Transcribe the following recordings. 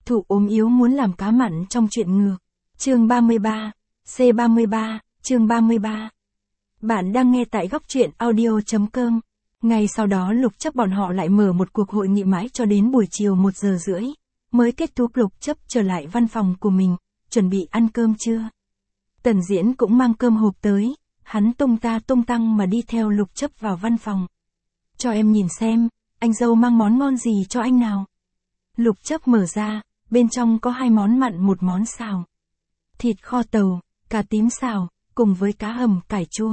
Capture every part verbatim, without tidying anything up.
thụ ốm yếu muốn làm cá mặn trong chuyện ngược. Chương ba mươi ba, C ba mươi ba, chương ba mươi ba. Bạn đang nghe tại góc truyện audio chấm com. Ngay sau đó Lục Chấp bọn họ lại mở một cuộc hội nghị mãi cho đến buổi chiều một giờ rưỡi. Mới kết thúc. Lục Chấp trở lại văn phòng của mình, chuẩn bị ăn cơm trưa. Tần Diễn cũng mang cơm hộp tới, hắn tung ta tung tăng mà đi theo Lục Chấp vào văn phòng. Cho em nhìn xem, anh dâu mang món ngon gì cho anh nào. Lục Chấp mở ra, bên trong có hai món mặn một món xào. Thịt kho tàu, cà tím xào, cùng với cá hầm cải chua.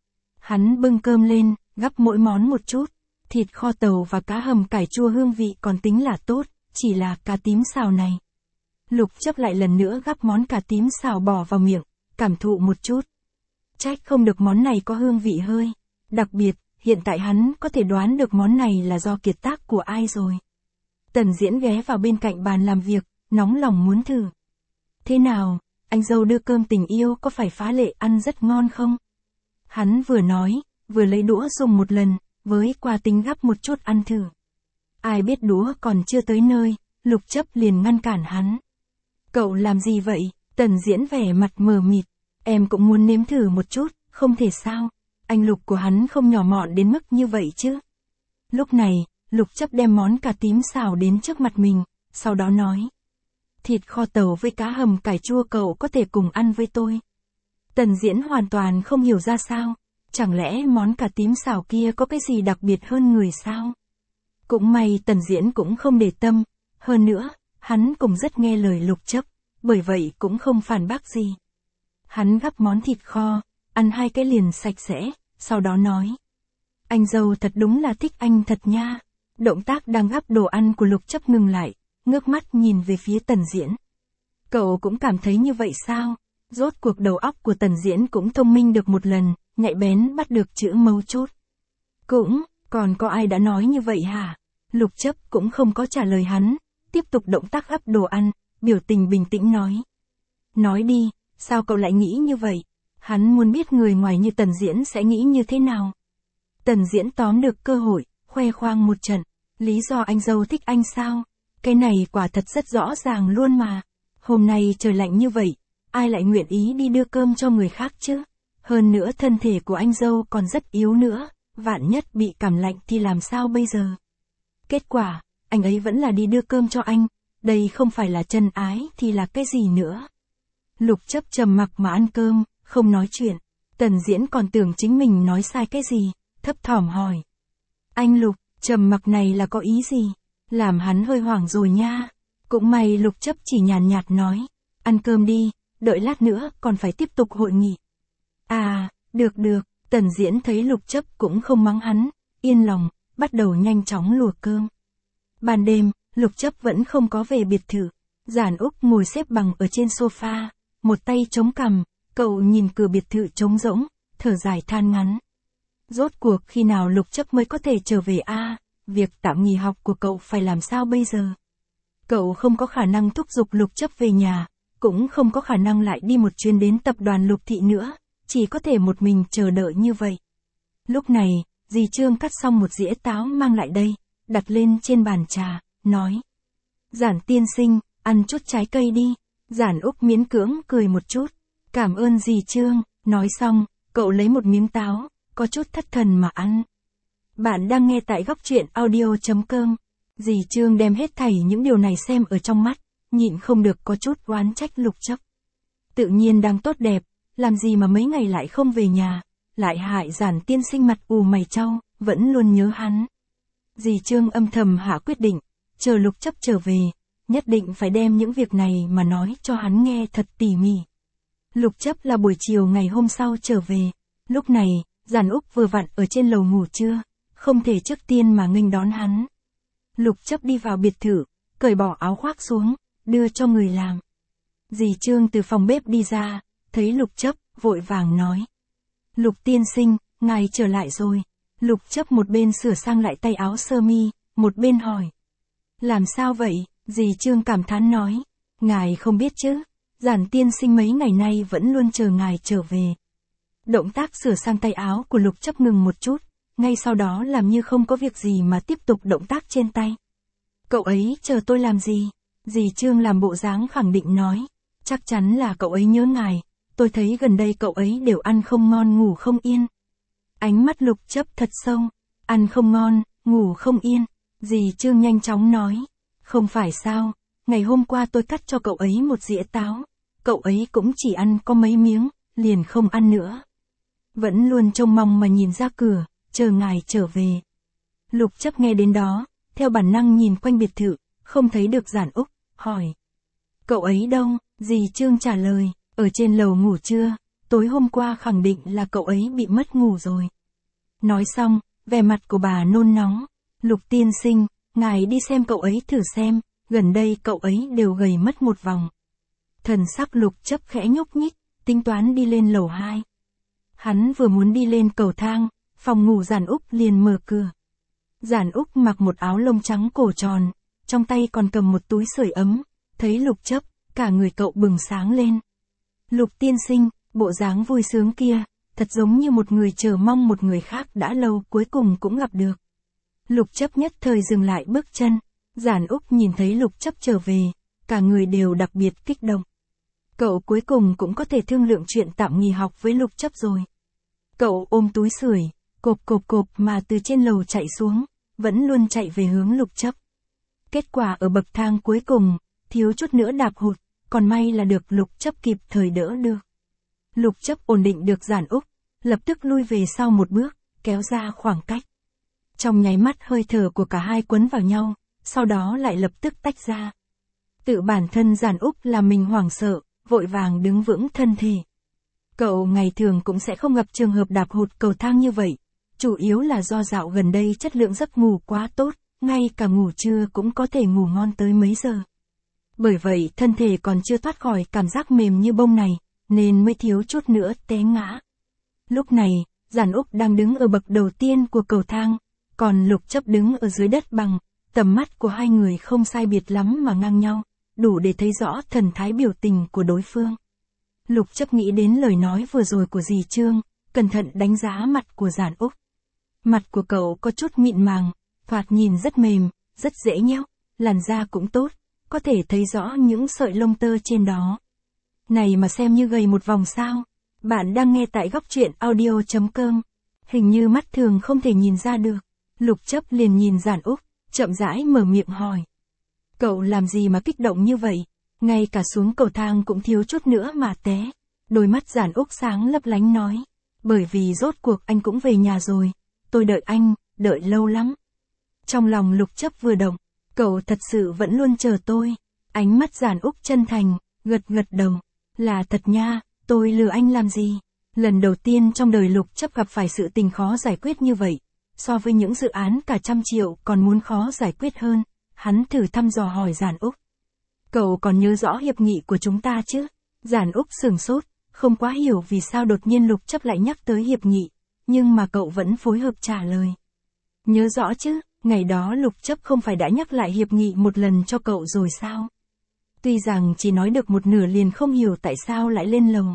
Hắn bưng cơm lên, gắp mỗi món một chút. Thịt kho tàu và cá hầm cải chua hương vị còn tính là tốt, chỉ là cà tím xào này. Lục Chấp lại lần nữa gắp món cà tím xào bỏ vào miệng, cảm thụ một chút. Trách không được món này có hương vị hơi đặc biệt, hiện tại hắn có thể đoán được món này là do kiệt tác của ai rồi. Tần Diễn ghé vào bên cạnh bàn làm việc, nóng lòng muốn thử. Thế nào, anh dâu đưa cơm tình yêu có phải phá lệ ăn rất ngon không? Hắn vừa nói, vừa lấy đũa dùng một lần, với qua tính gắp một chút ăn thử. Ai biết đũa còn chưa tới nơi, Lục Chấp liền ngăn cản hắn. Cậu làm gì vậy? Tần Diễn vẻ mặt mờ mịt. Em cũng muốn nếm thử một chút, không thể sao? Anh Lục của hắn không nhỏ mọn đến mức như vậy chứ. Lúc này, Lục Chấp đem món cà tím xào đến trước mặt mình, sau đó nói. Thịt kho tàu với cá hầm cải chua cậu có thể cùng ăn với tôi. Tần Diễn hoàn toàn không hiểu ra sao. Chẳng lẽ món cà tím xào kia có cái gì đặc biệt hơn người sao? Cũng may Tần Diễn cũng không để tâm. Hơn nữa, hắn cũng rất nghe lời Lục Chấp, bởi vậy cũng không phản bác gì. Hắn gắp món thịt kho, ăn hai cái liền sạch sẽ, sau đó nói. Anh dâu thật đúng là thích anh thật nha. Động tác đang gắp đồ ăn của Lục Chấp ngừng lại, ngước mắt nhìn về phía Tần Diễn. Cậu cũng cảm thấy như vậy sao? Rốt cuộc đầu óc của Tần Diễn cũng thông minh được một lần, nhạy bén bắt được chữ mấu chốt. Cũng, còn có ai đã nói như vậy hả? Lục Chấp cũng không có trả lời hắn, tiếp tục động tác gắp đồ ăn, biểu tình bình tĩnh nói. Nói đi, sao cậu lại nghĩ như vậy? Hắn muốn biết người ngoài như Tần Diễn sẽ nghĩ như thế nào. Tần Diễn tóm được cơ hội, khoe khoang một trận. Lý do anh dâu thích anh sao? Cái này quả thật rất rõ ràng luôn mà. Hôm nay trời lạnh như vậy, ai lại nguyện ý đi đưa cơm cho người khác chứ? Hơn nữa thân thể của anh dâu còn rất yếu nữa, vạn nhất bị cảm lạnh thì làm sao bây giờ? Kết quả, anh ấy vẫn là đi đưa cơm cho anh, đây không phải là chân ái thì là cái gì nữa? Lục Chấp trầm mặc mà ăn cơm, không nói chuyện. Tần Diễn còn tưởng chính mình nói sai cái gì, thấp thỏm hỏi. Anh Lục, trầm mặc này là có ý gì? Làm hắn hơi hoảng rồi nha. Cũng may Lục Chấp chỉ nhàn nhạt nói. Ăn cơm đi, đợi lát nữa còn phải tiếp tục hội nghị. À, được được, Tần Diễn thấy Lục Chấp cũng không mắng hắn, yên lòng, bắt đầu nhanh chóng lùa cơm. Ban đêm, Lục Chấp vẫn không có về biệt thự. Giản Úc ngồi xếp bằng ở trên sofa, một tay chống cằm, cậu nhìn cửa biệt thự trống rỗng, thở dài than ngắn. Rốt cuộc khi nào Lục Chấp mới có thể trở về a? À, việc tạm nghỉ học của cậu phải làm sao bây giờ? Cậu không có khả năng thúc giục Lục Chấp về nhà, cũng không có khả năng lại đi một chuyến đến tập đoàn Lục Thị nữa, chỉ có thể một mình chờ đợi như vậy. Lúc này, dì Trương cắt xong một dĩa táo mang lại đây, đặt lên trên bàn trà, nói. Giản tiên sinh, ăn chút trái cây đi. Giản Úc miễn cưỡng cười một chút. Cảm ơn dì Trương, nói xong, cậu lấy một miếng táo, có chút thất thần mà ăn. Bạn đang nghe tại góc truyện audio chấm com. Dì Trương đem hết thảy những điều này xem ở trong mắt, nhịn không được có chút oán trách Lục Chấp. Tự nhiên đang tốt đẹp, làm gì mà mấy ngày lại không về nhà, lại hại Giản tiên sinh mặt ù mày chau, vẫn luôn nhớ hắn. Dì Trương âm thầm hạ quyết định, chờ Lục Chấp trở về, nhất định phải đem những việc này mà nói cho hắn nghe thật tỉ mỉ. Lục Chấp là buổi chiều ngày hôm sau trở về, lúc này, Giản Úc vừa vặn ở trên lầu ngủ trưa, không thể trước tiên mà nghênh đón hắn. Lục Chấp đi vào biệt thự, cởi bỏ áo khoác xuống, đưa cho người làm. Dì Trương từ phòng bếp đi ra, thấy Lục Chấp, vội vàng nói. Lục tiên sinh, ngài trở lại rồi. Lục Chấp một bên sửa sang lại tay áo sơ mi, một bên hỏi. Làm sao vậy? Dì Trương cảm thán nói. Ngài không biết chứ, Giản tiên sinh mấy ngày nay vẫn luôn chờ ngài trở về. Động tác sửa sang tay áo của Lục Chấp ngừng một chút, ngay sau đó làm như không có việc gì mà tiếp tục động tác trên tay. Cậu ấy chờ tôi làm gì? Dì Trương làm bộ dáng khẳng định nói. Chắc chắn là cậu ấy nhớ ngài, tôi thấy gần đây cậu ấy đều ăn không ngon ngủ không yên. Ánh mắt Lục Chấp thật sâu, ăn không ngon, ngủ không yên. Dì Trương nhanh chóng nói. Không phải sao, ngày hôm qua tôi cắt cho cậu ấy một dĩa táo, cậu ấy cũng chỉ ăn có mấy miếng, liền không ăn nữa. Vẫn luôn trông mong mà nhìn ra cửa, chờ ngài trở về. Lục Chấp nghe đến đó, theo bản năng nhìn quanh biệt thự, không thấy được Giản Úc, hỏi. Cậu ấy đâu? Dì Trương trả lời, ở trên lầu ngủ trưa, tối hôm qua khẳng định là cậu ấy bị mất ngủ rồi. Nói xong, vẻ mặt của bà nôn nóng. Lục tiên sinh, ngài đi xem cậu ấy thử xem, gần đây cậu ấy đều gầy mất một vòng. Thần sắc Lục Chấp khẽ nhúc nhích, tính toán đi lên lầu hai. Hắn vừa muốn đi lên cầu thang, phòng ngủ Giản Úc liền mở cửa. Giản Úc mặc một áo lông trắng cổ tròn, trong tay còn cầm một túi sưởi ấm, thấy Lục Chấp, cả người cậu bừng sáng lên. Lục tiên sinh, bộ dáng vui sướng kia, thật giống như một người chờ mong một người khác đã lâu cuối cùng cũng gặp được. Lục Chấp nhất thời dừng lại bước chân, Giản Úc nhìn thấy Lục Chấp trở về, cả người đều đặc biệt kích động. Cậu cuối cùng cũng có thể thương lượng chuyện tạm nghỉ học với Lục Chấp rồi. Cậu ôm túi sưởi, cộp cộp cộp mà từ trên lầu chạy xuống, vẫn luôn chạy về hướng Lục Chấp. Kết quả ở bậc thang cuối cùng, thiếu chút nữa đạp hụt, còn may là được Lục Chấp kịp thời đỡ được. Lục Chấp ổn định được Giản Úc, lập tức lui về sau một bước, kéo ra khoảng cách. Trong nháy mắt hơi thở của cả hai quấn vào nhau, sau đó lại lập tức tách ra. Tự bản thân Giản Úc làm mình hoảng sợ, vội vàng đứng vững thân thể. Cậu ngày thường cũng sẽ không gặp trường hợp đạp hụt cầu thang như vậy, chủ yếu là do dạo gần đây chất lượng giấc ngủ quá tốt, ngay cả ngủ trưa cũng có thể ngủ ngon tới mấy giờ. Bởi vậy thân thể còn chưa thoát khỏi cảm giác mềm như bông này, nên mới thiếu chút nữa té ngã. Lúc này, Giản Úc đang đứng ở bậc đầu tiên của cầu thang, còn Lục Chấp đứng ở dưới đất bằng, tầm mắt của hai người không sai biệt lắm mà ngang nhau, đủ để thấy rõ thần thái biểu tình của đối phương. Lục Chấp nghĩ đến lời nói vừa rồi của dì Trương, cẩn thận đánh giá mặt của Giản Úc. Mặt của cậu có chút mịn màng, thoạt nhìn rất mềm, rất dễ nhéo, làn da cũng tốt, có thể thấy rõ những sợi lông tơ trên đó. Này mà xem như gầy một vòng sao? Bạn đang nghe tại góc truyện audio chấm com. Hình như mắt thường không thể nhìn ra được. Lục Chấp liền nhìn Giản Úc, chậm rãi mở miệng hỏi. Cậu làm gì mà kích động như vậy? Ngay cả xuống cầu thang cũng thiếu chút nữa mà té. Đôi mắt Giản Úc sáng lấp lánh nói. Bởi vì rốt cuộc anh cũng về nhà rồi. Tôi đợi anh, đợi lâu lắm. Trong lòng Lục Chấp vừa động. Cậu thật sự vẫn luôn chờ tôi. Ánh mắt Giản Úc chân thành, gật gật đầu. Là thật nha, tôi lừa anh làm gì? Lần đầu tiên trong đời Lục Chấp gặp phải sự tình khó giải quyết như vậy. So với những dự án cả trăm triệu còn muốn khó giải quyết hơn. Hắn thử thăm dò hỏi Giản Úc. Cậu còn nhớ rõ hiệp nghị của chúng ta chứ? Giản Úc sửng sốt, không quá hiểu vì sao đột nhiên Lục Chấp lại nhắc tới hiệp nghị. Nhưng mà cậu vẫn phối hợp trả lời. Nhớ rõ chứ, ngày đó Lục Chấp không phải đã nhắc lại hiệp nghị một lần cho cậu rồi sao? Tuy rằng chỉ nói được một nửa liền không hiểu tại sao lại lên lầu.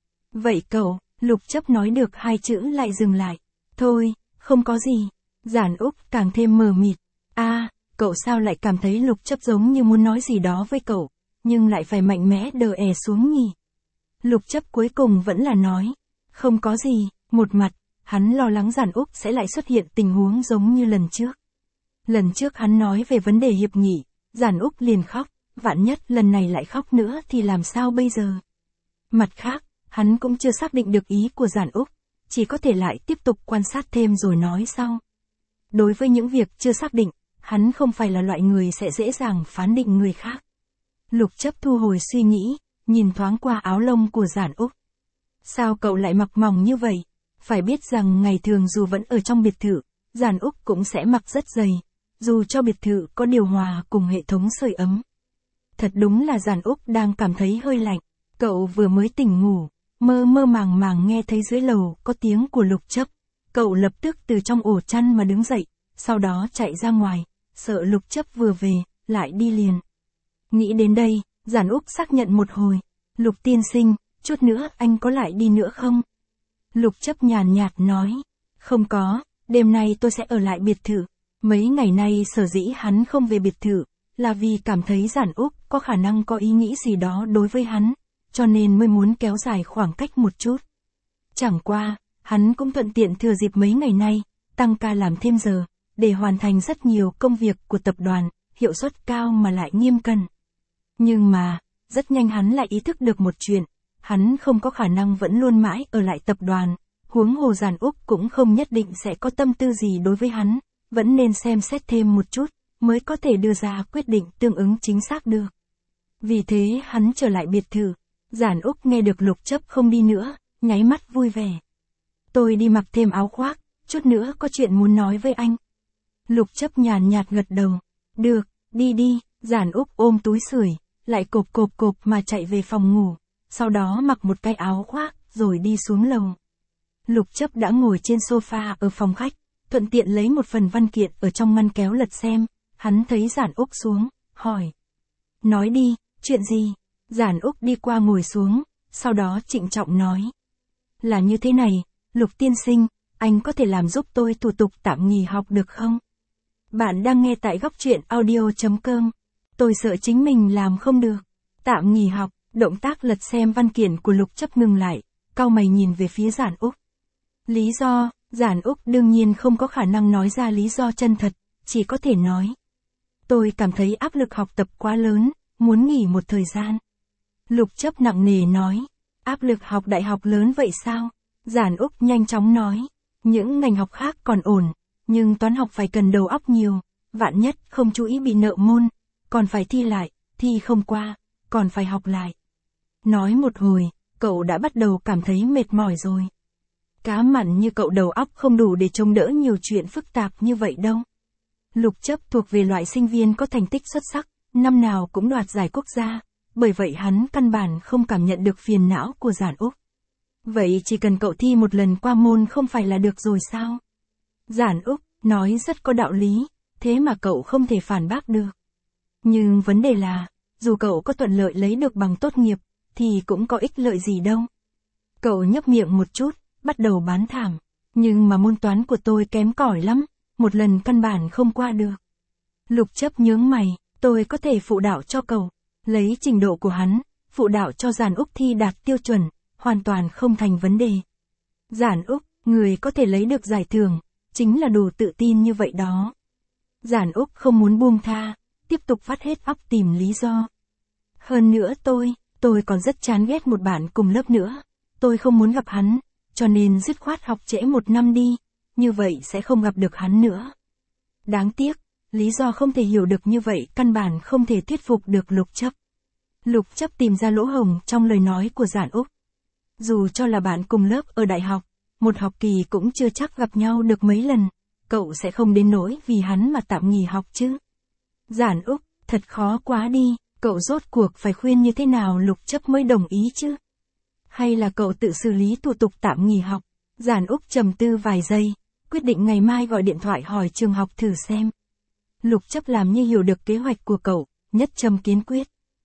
Vậy cậu, Lục Chấp nói được hai chữ lại dừng lại. Thôi, không có gì. Giản Úc càng thêm mờ mịt. a à, cậu sao lại cảm thấy Lục Chấp giống như muốn nói gì đó với cậu, nhưng lại phải mạnh mẽ đờ è xuống nhỉ? Lục Chấp cuối cùng vẫn là nói. Không có gì, một mặt, hắn lo lắng Giản Úc sẽ lại xuất hiện tình huống giống như lần trước. Lần trước hắn nói về vấn đề hiệp nghị, Giản Úc liền khóc, vạn nhất lần này lại khóc nữa thì làm sao bây giờ? Mặt khác, hắn cũng chưa xác định được ý của Giản Úc, chỉ có thể lại tiếp tục quan sát thêm rồi nói sau. Đối với những việc chưa xác định, hắn không phải là loại người sẽ dễ dàng phán định người khác. Lục Chấp thu hồi suy nghĩ, nhìn thoáng qua áo lông của Giản Úc. Sao cậu lại mặc mỏng như vậy? Phải biết rằng ngày thường dù vẫn ở trong biệt thự, Giản Úc cũng sẽ mặc rất dày, dù cho biệt thự có điều hòa cùng hệ thống sưởi ấm. Thật đúng là Giản Úc đang cảm thấy hơi lạnh, cậu vừa mới tỉnh ngủ, mơ mơ màng màng nghe thấy dưới lầu có tiếng của Lục Chấp. Cậu lập tức từ trong ổ chăn mà đứng dậy, sau đó chạy ra ngoài, sợ Lục Chấp vừa về, lại đi liền. Nghĩ đến đây, Giản Úc xác nhận một hồi. Lục tiên sinh, chút nữa anh có lại đi nữa không? Lục Chấp nhàn nhạt nói. Không có, đêm nay tôi sẽ ở lại biệt thự. Mấy ngày nay sở dĩ hắn không về biệt thự, là vì cảm thấy Giản Úc có khả năng có ý nghĩ gì đó đối với hắn, cho nên mới muốn kéo dài khoảng cách một chút. Chẳng qua, hắn cũng thuận tiện thừa dịp mấy ngày nay, tăng ca làm thêm giờ, để hoàn thành rất nhiều công việc của tập đoàn, hiệu suất cao mà lại nghiêm cẩn. Nhưng mà, rất nhanh hắn lại ý thức được một chuyện, hắn không có khả năng vẫn luôn mãi ở lại tập đoàn, huống hồ Giản Úc cũng không nhất định sẽ có tâm tư gì đối với hắn, vẫn nên xem xét thêm một chút, mới có thể đưa ra quyết định tương ứng chính xác được. Vì thế hắn trở lại biệt thự, Giản Úc nghe được Lục Chấp không đi nữa, nháy mắt vui vẻ. Tôi đi mặc thêm áo khoác, chút nữa có chuyện muốn nói với anh. Lục Chấp nhàn nhạt gật đầu. Được, đi đi, Giản Úc ôm túi sưởi, lại cộp cộp cộp mà chạy về phòng ngủ, sau đó mặc một cái áo khoác, rồi đi xuống lầu. Lục Chấp đã ngồi trên sofa ở phòng khách, thuận tiện lấy một phần văn kiện ở trong ngăn kéo lật xem, hắn thấy Giản Úc xuống, hỏi. Nói đi, chuyện gì? Giản Úc đi qua ngồi xuống, sau đó trịnh trọng nói. Là như thế này, Lục tiên sinh, anh có thể làm giúp tôi thủ tục tạm nghỉ học được không? Bạn đang nghe tại góc truyện audio chấm com. Tôi sợ chính mình làm không được. Tạm nghỉ học, động tác lật xem văn kiện của Lục Chấp ngừng lại, cau mày nhìn về phía Giản Úc. Lý do, Giản Úc đương nhiên không có khả năng nói ra lý do chân thật, chỉ có thể nói. Tôi cảm thấy áp lực học tập quá lớn, muốn nghỉ một thời gian. Lục Chấp nặng nề nói. Áp lực học đại học lớn vậy sao? Giản Úc nhanh chóng nói. Những ngành học khác còn ổn, nhưng toán học phải cần đầu óc nhiều, vạn nhất không chú ý bị nợ môn, còn phải thi lại, thi không qua, còn phải học lại. Nói một hồi, cậu đã bắt đầu cảm thấy mệt mỏi rồi. Cá mặn như cậu đầu óc không đủ để chống đỡ nhiều chuyện phức tạp như vậy đâu. Lục Chấp thuộc về loại sinh viên có thành tích xuất sắc, năm nào cũng đoạt giải quốc gia, bởi vậy hắn căn bản không cảm nhận được phiền não của Giản Úc. Vậy chỉ cần cậu thi một lần qua môn không phải là được rồi sao? Giản Úc nói rất có đạo lý, thế mà cậu không thể phản bác được. Nhưng vấn đề là, dù cậu có thuận lợi lấy được bằng tốt nghiệp, thì cũng có ích lợi gì đâu. Cậu nhấp miệng một chút, bắt đầu bán thảm. Nhưng mà môn toán của tôi kém cỏi lắm, một lần căn bản không qua được. Lục Chấp nhướng mày, tôi có thể phụ đạo cho cậu. Lấy trình độ của hắn, phụ đạo cho Giản Úc thi đạt tiêu chuẩn, hoàn toàn không thành vấn đề. Giản Úc, người có thể lấy được giải thưởng, chính là đủ tự tin như vậy đó. Giản Úc không muốn buông tha, tiếp tục vắt hết óc tìm lý do. Hơn nữa tôi, tôi còn rất chán ghét một bạn cùng lớp nữa. Tôi không muốn gặp hắn, cho nên dứt khoát học trễ một năm đi, như vậy sẽ không gặp được hắn nữa. Đáng tiếc, lý do không thể hiểu được như vậy căn bản không thể thuyết phục được Lục Chấp. Lục Chấp tìm ra lỗ hổng trong lời nói của Giản Úc. Dù cho là bạn cùng lớp ở đại học, một học kỳ cũng chưa chắc gặp nhau được mấy lần, cậu sẽ không đến nỗi vì hắn mà tạm nghỉ học chứ. Giản Úc, thật khó quá đi, cậu rốt cuộc phải khuyên như thế nào Lục Chấp mới đồng ý chứ? Hay là cậu tự xử lý thủ tục tạm nghỉ học? Giản Úc trầm tư vài giây, quyết định ngày mai gọi điện thoại hỏi trường học thử xem. Lục Chấp làm như hiểu được kế hoạch của cậu, nhất châm kiến quyết.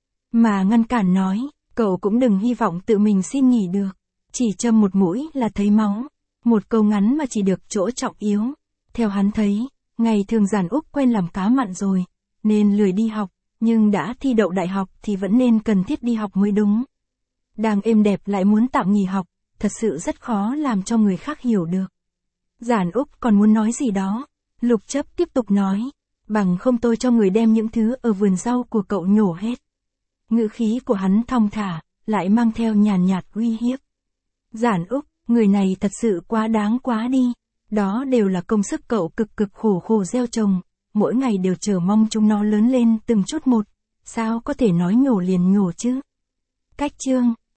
Mà ngăn cản nói, cậu cũng đừng hy vọng tự mình xin nghỉ được. Chỉ châm một mũi là thấy máu. Một câu ngắn mà chỉ được chỗ trọng yếu. Theo hắn thấy, ngày thường Giản Úc quen làm cá mặn rồi, nên lười đi học, nhưng đã thi đậu đại học thì vẫn nên cần thiết đi học mới đúng. Đang êm đẹp lại muốn tạm nghỉ học, thật sự rất khó làm cho người khác hiểu được. Giản Úc còn muốn nói gì đó, Lục Chấp tiếp tục nói, bằng không tôi cho người đem những thứ ở vườn rau của cậu nhổ hết. Ngữ khí của hắn thong thả, lại mang theo nhàn nhạt uy hiếp. Giản Úc, người này thật sự quá đáng quá đi, đó đều là công sức cậu cực cực khổ khổ gieo trồng, mỗi ngày đều chờ mong chúng nó lớn lên từng chút một, sao có thể nói nhổ liền nhổ chứ? Cách chương